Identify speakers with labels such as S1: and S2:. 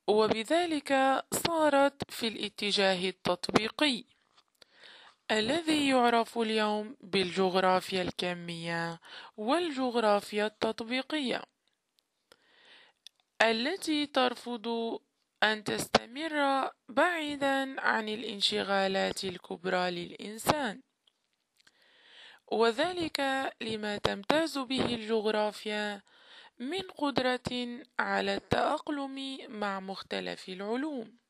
S1: وبذلك صارت في الاتجاه التطبيقي الذي يعرف اليوم بالجغرافيا الكمية والجغرافيا التطبيقية، التي ترفض أن تستمر بعيدا عن الانشغالات الكبرى للإنسان، وذلك لما تمتاز به الجغرافيا من قدرة على التأقلم مع مختلف العلوم.